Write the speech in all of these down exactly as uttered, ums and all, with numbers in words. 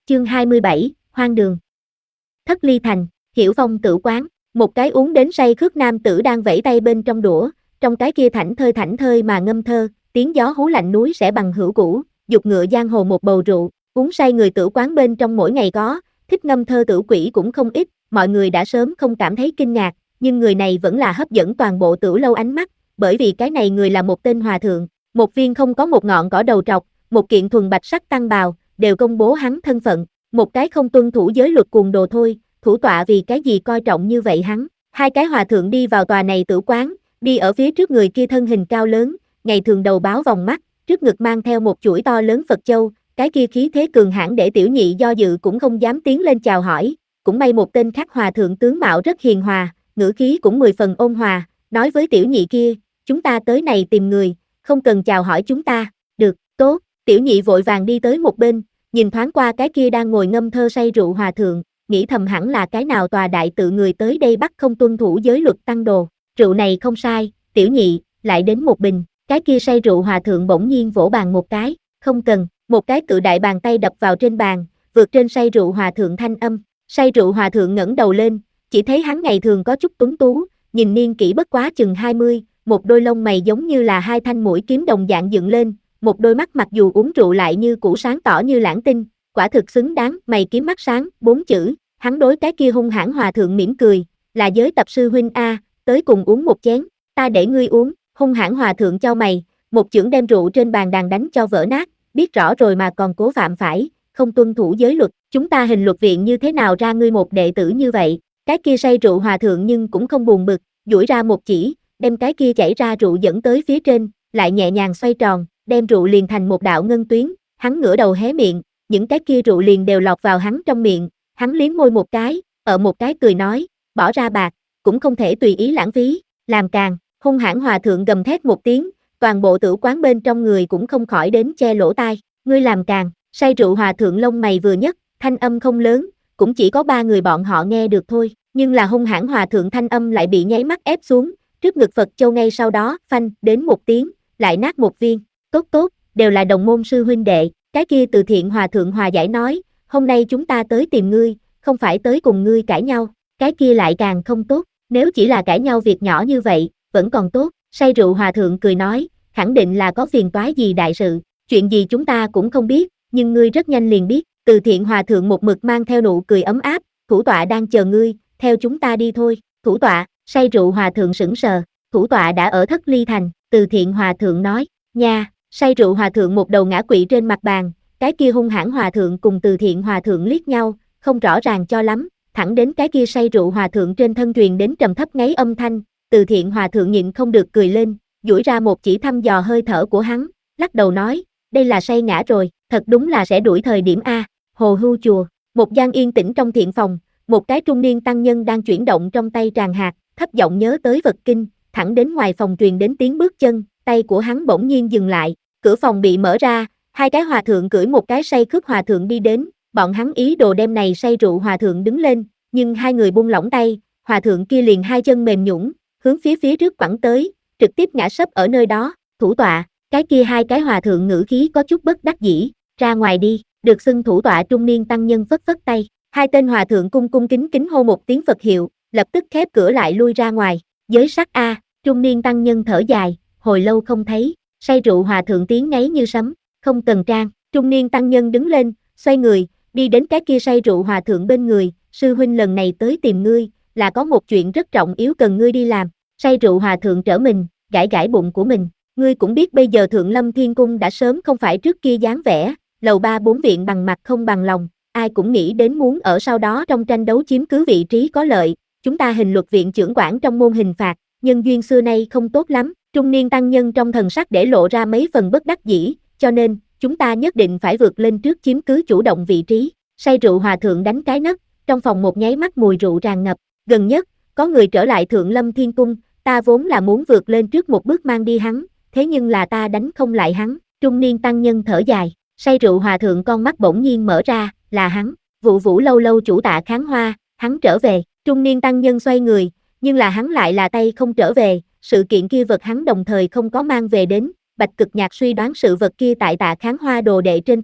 Chương hai mươi bảy, Hoang đường. Thất Ly Thành, Hiểu Phong tử quán, một cái uống đến say khướt nam tử đang vẫy tay bên trong đũa, trong cái kia thảnh thơi thảnh thơi mà ngâm thơ, tiếng gió hú lạnh núi sẽ bằng hữu cũ, dục ngựa giang hồ một bầu rượu, uống say người tử quán bên trong mỗi ngày có, thích ngâm thơ tử quỷ cũng không ít, mọi người đã sớm không cảm thấy kinh ngạc, nhưng người này vẫn là hấp dẫn toàn bộ tử lâu ánh mắt, bởi vì cái này người là một tên hòa thượng, một viên không có một ngọn cỏ đầu trọc, một kiện thuần bạch sắc tăng bào, đều công bố hắn thân phận, một cái không tuân thủ giới luật cuồng đồ thôi, thủ tọa vì cái gì coi trọng như vậy hắn. Hai cái hòa thượng đi vào tòa này tử quán, đi ở phía trước người kia thân hình cao lớn, ngày thường đầu báo vòng mắt, trước ngực mang theo một chuỗi to lớn Phật châu, cái kia khí thế cường hãn để tiểu nhị do dự cũng không dám tiến lên chào hỏi, cũng may một tên khác hòa thượng tướng mạo rất hiền hòa, ngữ khí cũng mười phần ôn hòa, nói với tiểu nhị kia, chúng ta tới này tìm người, không cần chào hỏi chúng ta, được, tốt, tiểu nhị vội vàng đi tới một bên, nhìn thoáng qua cái kia đang ngồi ngâm thơ say rượu hòa thượng, nghĩ thầm hẳn là cái nào tòa đại tự người tới đây bắt không tuân thủ giới luật tăng đồ, rượu này không sai, tiểu nhị, lại đến một bình, cái kia say rượu hòa thượng bỗng nhiên vỗ bàn một cái, không cần, một cái cự đại bàn tay đập vào trên bàn, vượt trên say rượu hòa thượng thanh âm, say rượu hòa thượng ngẩng đầu lên, chỉ thấy hắn ngày thường có chút tuấn tú, nhìn niên kỷ bất quá chừng hai mươi, một đôi lông mày giống như là hai thanh mũi kiếm đồng dạng dựng lên, một đôi mắt mặc dù uống rượu lại như cũ sáng tỏ như lãng tinh, quả thực xứng đáng, mày kiếm mắt sáng, bốn chữ, hắn đối cái kia hung hãn hòa thượng mỉm cười, là giới tập sư huynh a, tới cùng uống một chén, ta để ngươi uống, hung hãn hòa thượng chau mày, một chưởng đem rượu trên bàn đàn đánh cho vỡ nát, biết rõ rồi mà còn cố phạm phải, không tuân thủ giới luật, chúng ta hình luật viện như thế nào ra ngươi một đệ tử như vậy, cái kia say rượu hòa thượng nhưng cũng không buồn bực, duỗi ra một chỉ, đem cái kia chảy ra rượu dẫn tới phía trên, lại nhẹ nhàng xoay tròn, đem rượu liền thành một đạo ngân tuyến, hắn ngửa đầu hé miệng, những cái kia rượu liền đều lọt vào hắn trong miệng, hắn liếm môi một cái, ở một cái cười nói, bỏ ra bạc, cũng không thể tùy ý lãng phí, làm càng, hung hãn hòa thượng gầm thét một tiếng, toàn bộ tử quán bên trong người cũng không khỏi đến che lỗ tai, ngươi làm càng, say rượu hòa thượng lông mày vừa nhấc, thanh âm không lớn, cũng chỉ có ba người bọn họ nghe được thôi, nhưng là hung hãn hòa thượng thanh âm lại bị nháy mắt ép xuống, trước ngực Phật châu ngay sau đó, phanh, đến một tiếng, lại nát một viên, tốt tốt, đều là đồng môn sư huynh đệ, cái kia từ thiện hòa thượng hòa giải nói, hôm nay chúng ta tới tìm ngươi, không phải tới cùng ngươi cãi nhau, cái kia lại càng không tốt, nếu chỉ là cãi nhau việc nhỏ như vậy, vẫn còn tốt, say rượu hòa thượng cười nói, khẳng định là có phiền toái gì đại sự, chuyện gì chúng ta cũng không biết, nhưng ngươi rất nhanh liền biết, từ thiện hòa thượng một mực mang theo nụ cười ấm áp, thủ tọa đang chờ ngươi, theo chúng ta đi thôi, thủ tọa, say rượu hòa thượng sững sờ, thủ tọa đã ở Thất Ly Thành, từ thiện hòa thượng nói, nha, say rượu hòa thượng một đầu ngã quỵ trên mặt bàn, cái kia hung hãn hòa thượng cùng từ thiện hòa thượng liếc nhau, không rõ ràng cho lắm, thẳng đến cái kia say rượu hòa thượng trên thân truyền đến trầm thấp ngáy âm thanh, từ thiện hòa thượng nhịn không được cười lên, duỗi ra một chỉ thăm dò hơi thở của hắn, lắc đầu nói, đây là say ngã rồi, thật đúng là sẽ đuổi thời điểm a, hồ hưu chùa, một gian yên tĩnh trong thiện phòng, một cái trung niên tăng nhân đang chuyển động trong tay tràng hạt, thấp giọng nhớ tới vật kinh, thẳng đến ngoài phòng truyền đến tiếng bước chân, tay của hắn bỗng nhiên dừng lại, cửa phòng bị mở ra, hai cái hòa thượng cưỡi một cái say khướt hòa thượng đi đến, bọn hắn ý đồ đem này say rượu hòa thượng đứng lên, nhưng hai người buông lỏng tay, hòa thượng kia liền hai chân mềm nhũn, hướng phía phía trước quẳng tới, trực tiếp ngã sấp ở nơi đó, thủ tọa, cái kia hai cái hòa thượng ngữ khí có chút bất đắc dĩ, ra ngoài đi, được xưng thủ tọa trung niên tăng nhân phất phất tay, hai tên hòa thượng cung cung kính kính hô một tiếng Phật hiệu, lập tức khép cửa lại lui ra ngoài, giới sắc a, trung niên tăng nhân thở dài, hồi lâu không thấy, say rượu hòa thượng tiếng ngáy như sấm, không cần trang, trung niên tăng nhân đứng lên, xoay người, đi đến cái kia say rượu hòa thượng bên người, sư huynh lần này tới tìm ngươi, là có một chuyện rất trọng yếu cần ngươi đi làm, say rượu hòa thượng trở mình, gãi gãi bụng của mình, ngươi cũng biết bây giờ Thượng Lâm Thiên Cung đã sớm không phải trước kia dáng vẻ, lầu ba bốn viện bằng mặt không bằng lòng, ai cũng nghĩ đến muốn ở sau đó trong tranh đấu chiếm cứ vị trí có lợi, chúng ta hình luật viện trưởng quản trong môn hình phạt, nhân duyên xưa nay không tốt lắm, trung niên tăng nhân trong thần sắc để lộ ra mấy phần bất đắc dĩ, cho nên, chúng ta nhất định phải vượt lên trước chiếm cứ chủ động vị trí, say rượu hòa thượng đánh cái nấc, trong phòng một nháy mắt mùi rượu tràn ngập, gần nhất, có người trở lại Thượng Lâm Thiên Cung, ta vốn là muốn vượt lên trước một bước mang đi hắn, thế nhưng là ta đánh không lại hắn, trung niên tăng nhân thở dài, say rượu hòa thượng con mắt bỗng nhiên mở ra, là hắn, vụ vũ lâu lâu chủ Tạ Kháng Hoa, hắn trở về, trung niên tăng nhân xoay người, nhưng là hắn lại là tay không trở về, sự kiện kia vật hắn đồng thời không có mang về đến, Bạch Cực Nhạc suy đoán sự vật kia tại Tạ Kháng Hoa đồ đệ trên thân,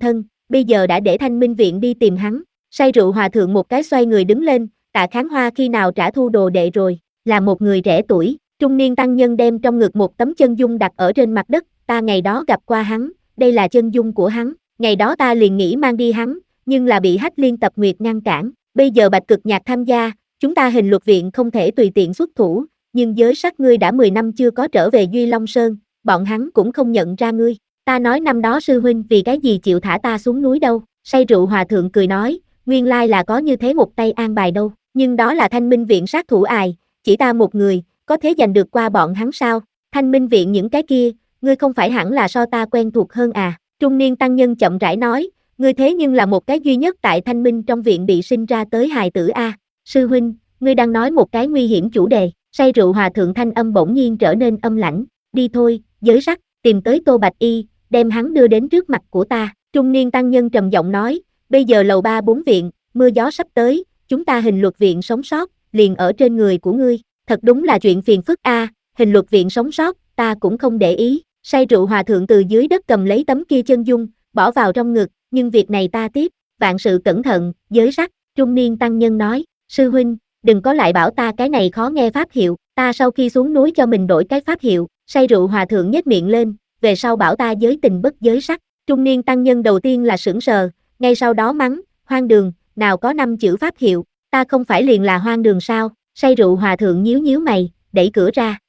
bây giờ đã để Thanh Minh Viện đi tìm hắn. Say rượu hòa thượng một cái xoay người đứng lên, Tạ Kháng Hoa khi nào trả thu đồ đệ rồi, là một người trẻ tuổi, trung niên tăng nhân đem trong ngực một tấm chân dung đặt ở trên mặt đất, ta ngày đó gặp qua hắn, đây là chân dung của hắn, ngày đó ta liền nghĩ mang đi hắn, nhưng là bị Hách Liên Tập Nguyệt ngăn cản, bây giờ Bạch Cực Nhạc tham gia, chúng ta Hình Luật Viện không thể tùy tiện xuất thủ, nhưng giới sắc ngươi đã mười năm chưa có trở về Duy Long Sơn, bọn hắn cũng không nhận ra ngươi, ta nói năm đó sư huynh vì cái gì chịu thả ta xuống núi đâu, say rượu hòa thượng cười nói, nguyên lai là có như thế một tay an bài đâu, nhưng đó là Thanh Minh Viện sát thủ ài, chỉ ta một người, có thể giành được qua bọn hắn sao, Thanh Minh Viện những cái kia, ngươi không phải hẳn là so ta quen thuộc hơn à, trung niên tăng nhân chậm rãi nói, ngươi thế nhưng là một cái duy nhất tại Thanh Minh trong viện bị sinh ra tới hài tử a, sư huynh, ngươi đang nói một cái nguy hiểm chủ đề, say rượu hòa thượng thanh âm bỗng nhiên trở nên âm lãnh, đi thôi, giới sắc, tìm tới Tô Bạch Y, đem hắn đưa đến trước mặt của ta, trung niên tăng nhân trầm giọng nói, bây giờ lầu ba bốn viện, mưa gió sắp tới, chúng ta Hình Luật Viện sống sót, liền ở trên người của ngươi, thật đúng là chuyện phiền phức a, Hình Luật Viện sống sót, ta cũng không để ý, say rượu hòa thượng từ dưới đất cầm lấy tấm kia chân dung, bỏ vào trong ngực, nhưng việc này ta tiếp, vạn sự cẩn thận, giới sắc, trung niên tăng nhân nói, sư huynh, đừng có lại bảo ta cái này khó nghe pháp hiệu, ta sau khi xuống núi cho mình đổi cái pháp hiệu, say rượu hòa thượng nhếch miệng lên, về sau bảo ta giới tình bất giới sắc, trung niên tăng nhân đầu tiên là sững sờ, ngay sau đó mắng, hoang đường, nào có năm chữ pháp hiệu, ta không phải liền là hoang đường sao, say rượu hòa thượng nhíu nhíu mày, đẩy cửa ra,